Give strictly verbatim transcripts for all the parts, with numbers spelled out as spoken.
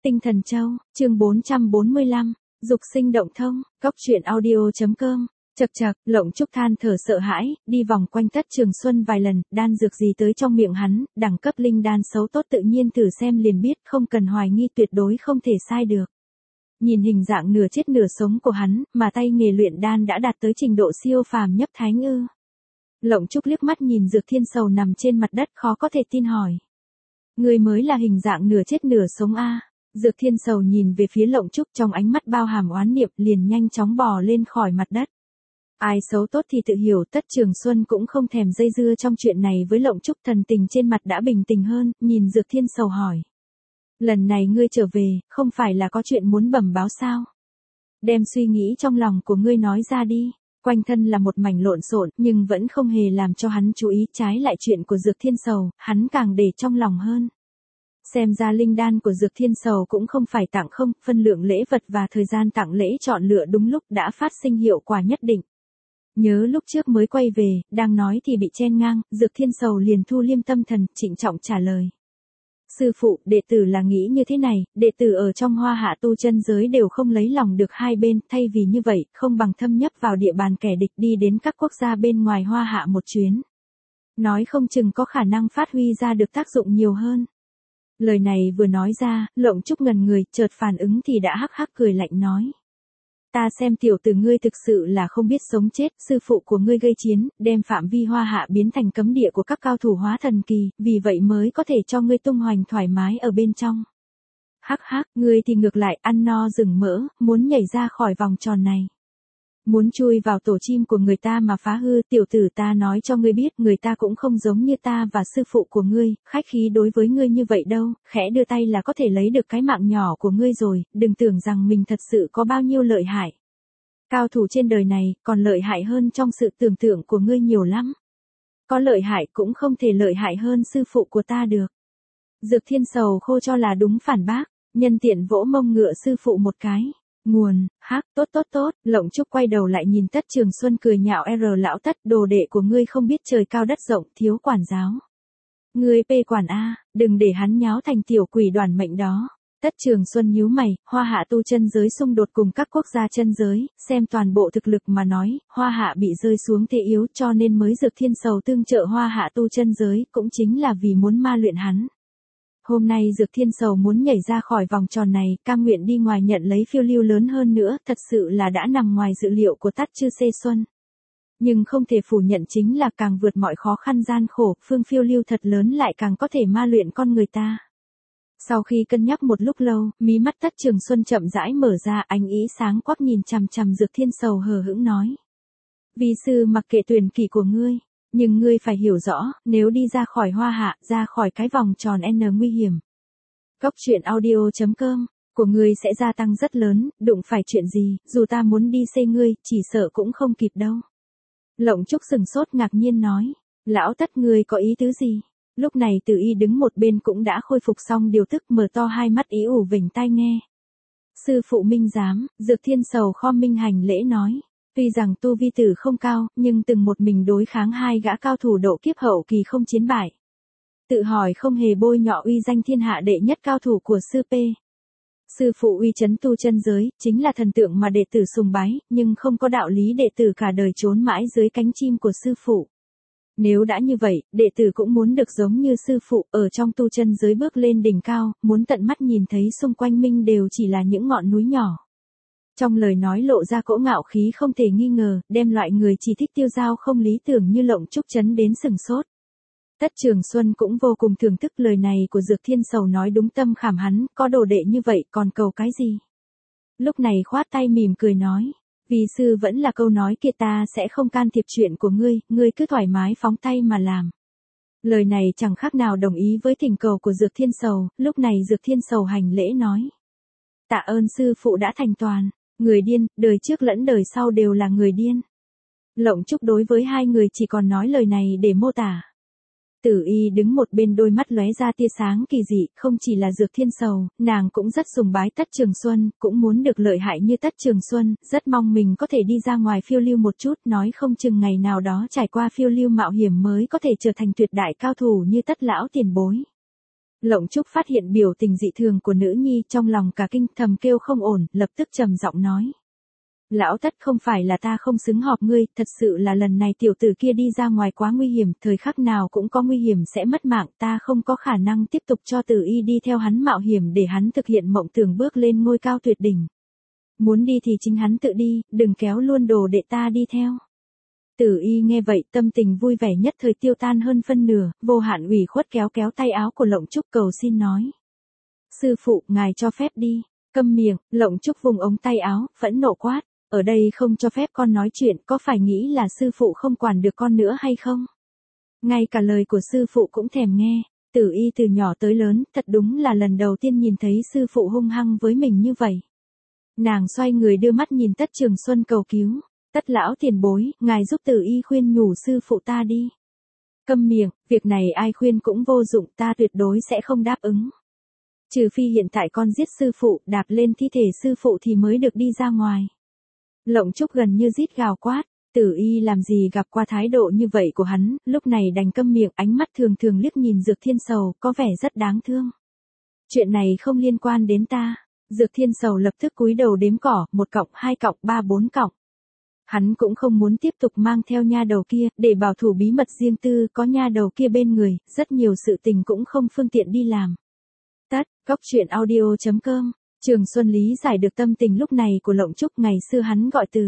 Tinh Thần Châu, chương bốn trăm bốn mươi lăm, dục sinh động thông, cóc truyện audio.com. Chậc chậc, Lộng Trúc than thở sợ hãi, đi vòng quanh Tất Trường Xuân vài lần, đan dược gì tới trong miệng hắn, đẳng cấp linh đan xấu tốt tự nhiên thử xem liền biết, không cần hoài nghi, tuyệt đối không thể sai được. Nhìn hình dạng nửa chết nửa sống của hắn, mà tay nghề luyện đan đã đạt tới trình độ siêu phàm nhấp thánh ư. Lộng Trúc liếc mắt nhìn Dược Thiên Sầu nằm trên mặt đất, khó có thể tin hỏi. Người mới là hình dạng nửa chết nửa sống a? Dược Thiên Sầu nhìn về phía Lộng Trúc, trong ánh mắt bao hàm oán niệm, liền nhanh chóng bò lên khỏi mặt đất. Ai xấu tốt thì tự hiểu, Tất Trường Xuân cũng không thèm dây dưa trong chuyện này với Lộng Trúc, thần tình trên mặt đã bình tĩnh hơn, nhìn Dược Thiên Sầu hỏi. Lần này ngươi trở về, không phải là có chuyện muốn bẩm báo sao? Đem suy nghĩ trong lòng của ngươi nói ra đi. Quanh thân là một mảnh lộn xộn, nhưng vẫn không hề làm cho hắn chú ý, trái lại chuyện của Dược Thiên Sầu, hắn càng để trong lòng hơn. Xem ra linh đan của Dược Thiên Sầu cũng không phải tặng không, phân lượng lễ vật và thời gian tặng lễ chọn lựa đúng lúc đã phát sinh hiệu quả nhất định. Nhớ lúc trước mới quay về, đang nói thì bị chen ngang, Dược Thiên Sầu liền thu liêm tâm thần, trịnh trọng trả lời. Sư phụ, đệ tử là nghĩ như thế này, đệ tử ở trong Hoa Hạ tu chân giới đều không lấy lòng được hai bên, thay vì như vậy, không bằng thâm nhập vào địa bàn kẻ địch, đi đến các quốc gia bên ngoài Hoa Hạ một chuyến. Nói không chừng có khả năng phát huy ra được tác dụng nhiều hơn. Lời này vừa nói ra, Lộng Trúc ngần người, chợt phản ứng thì đã hắc hắc cười lạnh nói. Ta xem tiểu tử ngươi thực sự là không biết sống chết, sư phụ của ngươi gây chiến, đem phạm vi Hoa Hạ biến thành cấm địa của các cao thủ hóa thần kỳ, vì vậy mới có thể cho ngươi tung hoành thoải mái ở bên trong. Hắc hắc, ngươi thì ngược lại ăn no rừng mỡ, muốn nhảy ra khỏi vòng tròn này. Muốn chui vào tổ chim của người ta mà phá hư, tiểu tử ta nói cho ngươi biết, người ta cũng không giống như ta và sư phụ của ngươi, khách khí đối với ngươi như vậy đâu, khẽ đưa tay là có thể lấy được cái mạng nhỏ của ngươi rồi, đừng tưởng rằng mình thật sự có bao nhiêu lợi hại. Cao thủ trên đời này, còn lợi hại hơn trong sự tưởng tượng của ngươi nhiều lắm. Có lợi hại cũng không thể lợi hại hơn sư phụ của ta được. Dược Thiên Sầu khô cho là đúng phản bác, nhân tiện vỗ mông ngựa sư phụ một cái. Nguồn, hắc, tốt tốt tốt, Lộng Trúc quay đầu lại nhìn Tất Trường Xuân cười nhạo R lão Tất, đồ đệ của ngươi không biết trời cao đất rộng, thiếu quản giáo. Ngươi pê quản A, đừng để hắn nháo thành tiểu quỷ đoàn mệnh đó. Tất Trường Xuân nhíu mày, Hoa Hạ tu chân giới xung đột cùng các quốc gia chân giới, xem toàn bộ thực lực mà nói, Hoa Hạ bị rơi xuống thế yếu cho nên mới Dược Thiên Sầu tương trợ Hoa Hạ tu chân giới, cũng chính là vì muốn ma luyện hắn. Hôm nay Dược Thiên Sầu muốn nhảy ra khỏi vòng tròn này, cam nguyện đi ngoài nhận lấy phiêu lưu lớn hơn nữa, thật sự là đã nằm ngoài dự liệu của Tát Chư Xê Xuân. Nhưng không thể phủ nhận chính là càng vượt mọi khó khăn gian khổ, phương phiêu lưu thật lớn lại càng có thể ma luyện con người ta. Sau khi cân nhắc một lúc lâu, mí mắt Tất Trường Xuân chậm rãi mở ra, ánh ý sáng quắc nhìn chằm chằm Dược Thiên Sầu hờ hững nói. Vi sư mặc kệ tuyển kỷ của ngươi. Nhưng ngươi phải hiểu rõ, nếu đi ra khỏi Hoa Hạ, ra khỏi cái vòng tròn N nguy hiểm. Cóc truyện audio.com, của ngươi sẽ gia tăng rất lớn, đụng phải chuyện gì, dù ta muốn đi xây ngươi, chỉ sợ cũng không kịp đâu. Lộng Trúc sừng sốt ngạc nhiên nói, lão Tất ngươi có ý tứ gì? Lúc này Từ Y đứng một bên cũng đã khôi phục xong điều tức, mở to hai mắt ý ủ vểnh tai nghe. Sư phụ minh giám, Dược Thiên Sầu khom minh hành lễ nói. Tuy rằng tu vi tử không cao, nhưng từng một mình đối kháng hai gã cao thủ độ kiếp hậu kỳ không chiến bại. Tự hỏi không hề bôi nhọ uy danh thiên hạ đệ nhất cao thủ của sư P. Sư phụ uy chấn tu chân giới, chính là thần tượng mà đệ tử sùng bái, nhưng không có đạo lý đệ tử cả đời trốn mãi dưới cánh chim của sư phụ. Nếu đã như vậy, đệ tử cũng muốn được giống như sư phụ, ở trong tu chân giới bước lên đỉnh cao, muốn tận mắt nhìn thấy xung quanh mình đều chỉ là những ngọn núi nhỏ. Trong lời nói lộ ra cỗ ngạo khí không thể nghi ngờ, đem loại người chỉ thích tiêu dao không lý tưởng như Lộng Trúc chấn đến sừng sốt. Tất Trường Xuân cũng vô cùng thưởng thức lời này của Dược Thiên Sầu, nói đúng tâm khảm hắn, có đồ đệ như vậy còn cầu cái gì. Lúc này khoát tay mỉm cười nói, vì sư vẫn là câu nói kia, ta sẽ không can thiệp chuyện của ngươi, ngươi cứ thoải mái phóng tay mà làm. Lời này chẳng khác nào đồng ý với thỉnh cầu của Dược Thiên Sầu, lúc này Dược Thiên Sầu hành lễ nói. Tạ ơn sư phụ đã thành toàn. Người điên, đời trước lẫn đời sau đều là người điên. Lộng Trúc đối với hai người chỉ còn nói lời này để mô tả. Tử Y đứng một bên, đôi mắt lóe ra tia sáng kỳ dị, không chỉ là Dược Thiên Sầu, nàng cũng rất sùng bái Tất Trường Xuân, cũng muốn được lợi hại như Tất Trường Xuân, rất mong mình có thể đi ra ngoài phiêu lưu một chút, nói không chừng ngày nào đó trải qua phiêu lưu mạo hiểm mới có thể trở thành tuyệt đại cao thủ như Tất lão tiền bối. Lộng Trúc phát hiện biểu tình dị thường của nữ nhi, trong lòng cả kinh, thầm kêu không ổn, lập tức trầm giọng nói. Lão Tất, không phải là ta không xứng họp ngươi, thật sự là lần này tiểu tử kia đi ra ngoài quá nguy hiểm, thời khắc nào cũng có nguy hiểm sẽ mất mạng, ta không có khả năng tiếp tục cho Tử Y đi theo hắn mạo hiểm để hắn thực hiện mộng tưởng bước lên ngôi cao tuyệt đỉnh. Muốn đi thì chính hắn tự đi, đừng kéo luôn đồ đệ ta đi theo. Tử Y nghe vậy, tâm tình vui vẻ nhất thời tiêu tan hơn phân nửa, vô hạn ủy khuất kéo kéo tay áo của Lộng Trúc cầu xin nói. Sư phụ, ngài cho phép đi. Câm miệng. Lộng Trúc vùng ống tay áo, phẫn nộ quát. Ở đây không cho phép con nói chuyện, có phải nghĩ là sư phụ không quản được con nữa hay không? Ngay cả lời của sư phụ cũng thèm nghe. Tử Y từ nhỏ tới lớn, thật đúng là lần đầu tiên nhìn thấy sư phụ hung hăng với mình như vậy. Nàng xoay người đưa mắt nhìn Tất Trường Xuân cầu cứu. Tất lão tiền bối, ngài giúp Tử Y khuyên nhủ sư phụ ta đi. Câm miệng, việc này ai khuyên cũng vô dụng, ta tuyệt đối sẽ không đáp ứng. Trừ phi hiện tại con giết sư phụ, đạp lên thi thể sư phụ thì mới được đi ra ngoài. Lộng Trúc gần như rít gào quát, Tử Y làm gì gặp qua thái độ như vậy của hắn, lúc này đành câm miệng, ánh mắt thường thường liếc nhìn Dược Thiên Sầu, có vẻ rất đáng thương. Chuyện này không liên quan đến ta. Dược Thiên Sầu lập tức cúi đầu đếm cỏ, một cọng, hai cọng, ba bốn cọng. Hắn cũng không muốn tiếp tục mang theo nha đầu kia, để bảo thủ bí mật riêng tư, có nha đầu kia bên người, rất nhiều sự tình cũng không phương tiện đi làm. Tắt, góc truyện audio chấm com. Trường Xuân lý giải được tâm tình lúc này của Lộng Trúc, ngày xưa hắn gọi Tử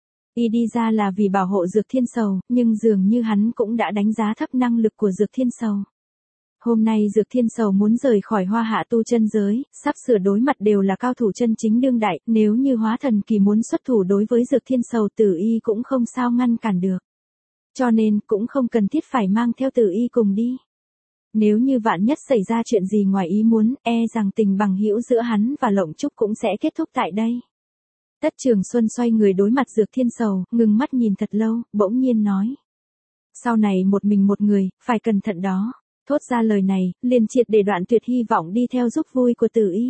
Y đi ra là vì bảo hộ Dược Thiên Sầu, nhưng dường như hắn cũng đã đánh giá thấp năng lực của Dược Thiên Sầu. Hôm nay Dược Thiên Sầu muốn rời khỏi Hoa Hạ tu chân giới, sắp sửa đối mặt đều là cao thủ chân chính đương đại, nếu như Hóa Thần Kỳ muốn xuất thủ đối với Dược Thiên Sầu, Tử Y cũng không sao ngăn cản được. Cho nên, cũng không cần thiết phải mang theo Tử Y cùng đi. Nếu như vạn nhất xảy ra chuyện gì ngoài ý muốn, e rằng tình bằng hữu giữa hắn và Lộng Trúc cũng sẽ kết thúc tại đây. Tất Trường Xuân xoay người đối mặt Dược Thiên Sầu, ngừng mắt nhìn thật lâu, bỗng nhiên nói. Sau này một mình một người, phải cẩn thận đó. Thốt ra lời này, liền triệt để đoạn tuyệt hy vọng đi theo giúp vui của Tử Y.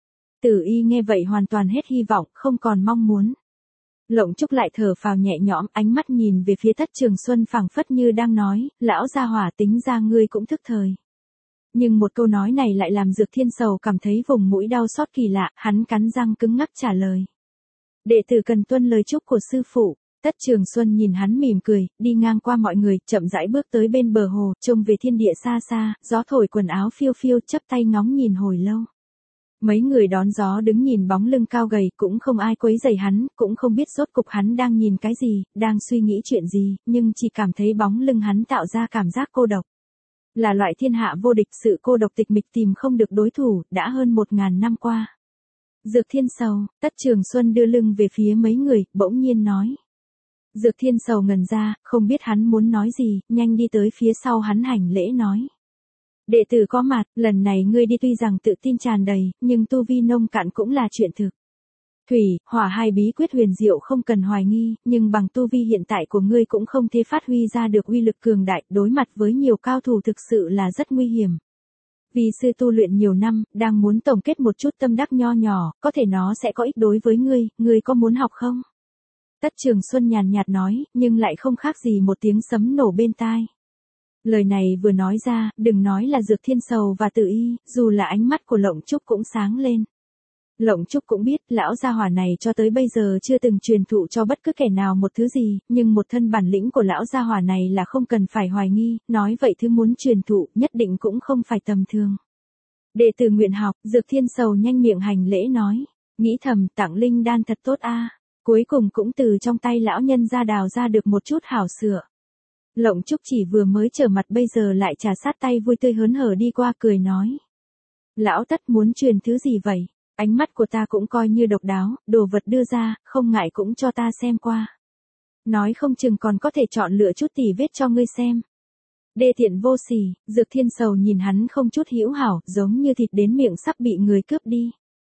Tử Y nghe vậy hoàn toàn hết hy vọng, không còn mong muốn. Lộng Trúc lại thở phào nhẹ nhõm, ánh mắt nhìn về phía Tất Trường Xuân phảng phất như đang nói, lão gia hỏa, tính ra ngươi cũng thức thời. Nhưng một câu nói này lại làm Dược Thiên Sầu cảm thấy vùng mũi đau xót kỳ lạ, hắn cắn răng cứng ngắc trả lời. Đệ tử cần tuân lời chúc của sư phụ. Tất Trường Xuân nhìn hắn mỉm cười, đi ngang qua mọi người, chậm rãi bước tới bên bờ hồ, trông về thiên địa xa xa, gió thổi quần áo phiêu phiêu, chắp tay ngóng nhìn hồi lâu. Mấy người đón gió đứng nhìn bóng lưng cao gầy, cũng không ai quấy rầy hắn, cũng không biết rốt cục hắn đang nhìn cái gì, đang suy nghĩ chuyện gì, nhưng chỉ cảm thấy bóng lưng hắn tạo ra cảm giác cô độc. Là loại thiên hạ vô địch, sự cô độc tịch mịch tìm không được đối thủ, đã hơn một ngàn năm qua. Dược Thiên Sầu. Tất Trường Xuân đưa lưng về phía mấy người, bỗng nhiên nói. Dược Thiên Sầu ngẩn ra, không biết hắn muốn nói gì, nhanh đi tới phía sau hắn hành lễ nói. Đệ tử có mặt, lần này ngươi đi tuy rằng tự tin tràn đầy, nhưng tu vi nông cạn cũng là chuyện thực. Thủy, hỏa hai bí quyết huyền diệu không cần hoài nghi, nhưng bằng tu vi hiện tại của ngươi cũng không thể phát huy ra được uy lực cường đại, đối mặt với nhiều cao thủ thực sự là rất nguy hiểm. Vì sư tu luyện nhiều năm, đang muốn tổng kết một chút tâm đắc nho nhỏ, có thể nó sẽ có ích đối với ngươi, ngươi có muốn học không? Tất Trường Xuân nhàn nhạt nói, nhưng lại không khác gì một tiếng sấm nổ bên tai. Lời này vừa nói ra, đừng nói là Dược Thiên Sầu và Tử Y, dù là ánh mắt của Lộng Trúc cũng sáng lên. Lộng Trúc cũng biết, lão gia hỏa này cho tới bây giờ chưa từng truyền thụ cho bất cứ kẻ nào một thứ gì, nhưng một thân bản lĩnh của lão gia hỏa này là không cần phải hoài nghi, nói vậy thứ muốn truyền thụ, nhất định cũng không phải tầm thường. Đệ tử nguyện học, Dược Thiên Sầu nhanh miệng hành lễ nói, nghĩ thầm, tặng linh đan thật tốt a, cuối cùng cũng từ trong tay lão nhân ra đào ra được một chút hảo sữa. Lộng Trúc chỉ vừa mới trở mặt bây giờ lại trà sát tay vui tươi hớn hở đi qua cười nói. Lão Tất muốn truyền thứ gì vậy? Ánh mắt của ta cũng coi như độc đáo, đồ vật đưa ra, không ngại cũng cho ta xem qua. Nói không chừng còn có thể chọn lựa chút tỉ vết cho ngươi xem. Đê tiện vô sỉ, Dược Thiên Sầu nhìn hắn không chút hữu hảo, giống như thịt đến miệng sắp bị người cướp đi.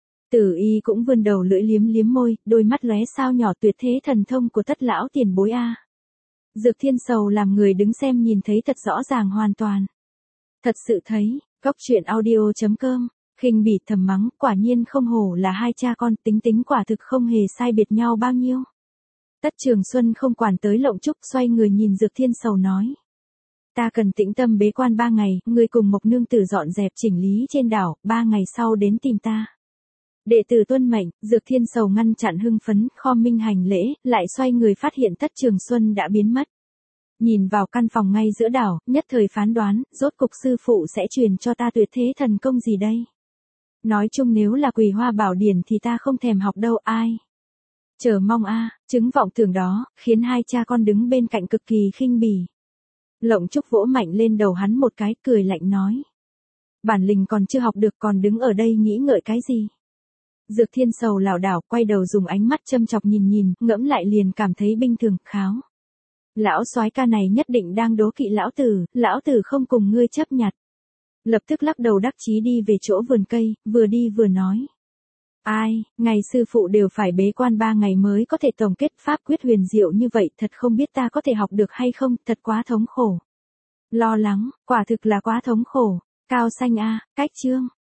Tử Y cũng vươn đầu lưỡi liếm liếm môi, đôi mắt lóe sao nhỏ tuyệt thế thần thông của Tất lão tiền bối a. Dược Thiên Sầu làm người đứng xem nhìn thấy thật rõ ràng hoàn toàn. Thật sự thấy, góc truyện audio chấm com. Khinh bỉ thầm mắng, quả nhiên không hổ là hai cha con, tính tính quả thực không hề sai biệt nhau bao nhiêu. Tất Trường Xuân không quản tới Lộng Trúc, xoay người nhìn Dược Thiên Sầu nói. Ta cần tĩnh tâm bế quan ba ngày, ngươi cùng Mộc nương tử dọn dẹp chỉnh lý trên đảo, ba ngày sau đến tìm ta. Đệ tử tuân mệnh. Dược Thiên Sầu ngăn chặn hưng phấn, khom minh hành lễ, lại xoay người phát hiện Tất Trường Xuân đã biến mất. Nhìn vào căn phòng ngay giữa đảo, nhất thời phán đoán, rốt cục sư phụ sẽ truyền cho ta tuyệt thế thần công gì đây? Nói chung nếu là Quỳ Hoa Bảo Điển thì ta không thèm học đâu, ai. Chờ mong a, chứng vọng tưởng đó, khiến hai cha con đứng bên cạnh cực kỳ khinh bỉ. Lộng Trúc vỗ mạnh lên đầu hắn một cái, cười lạnh nói. Bản lĩnh còn chưa học được còn đứng ở đây nghĩ ngợi cái gì? Dược Thiên Sầu lảo đảo, quay đầu dùng ánh mắt châm chọc nhìn nhìn, ngẫm lại liền cảm thấy binh thường, kháo. Lão soái ca này nhất định đang đố kỵ lão tử, lão tử không cùng ngươi chấp nhặt. Lập tức lắc đầu đắc chí đi về chỗ vườn cây, vừa đi vừa nói. Ai, ngày sư phụ đều phải bế quan ba ngày mới có thể tổng kết pháp quyết huyền diệu như vậy, thật không biết ta có thể học được hay không, thật quá thống khổ. Lo lắng, quả thực là quá thống khổ. Cao Xanh a, cách chương.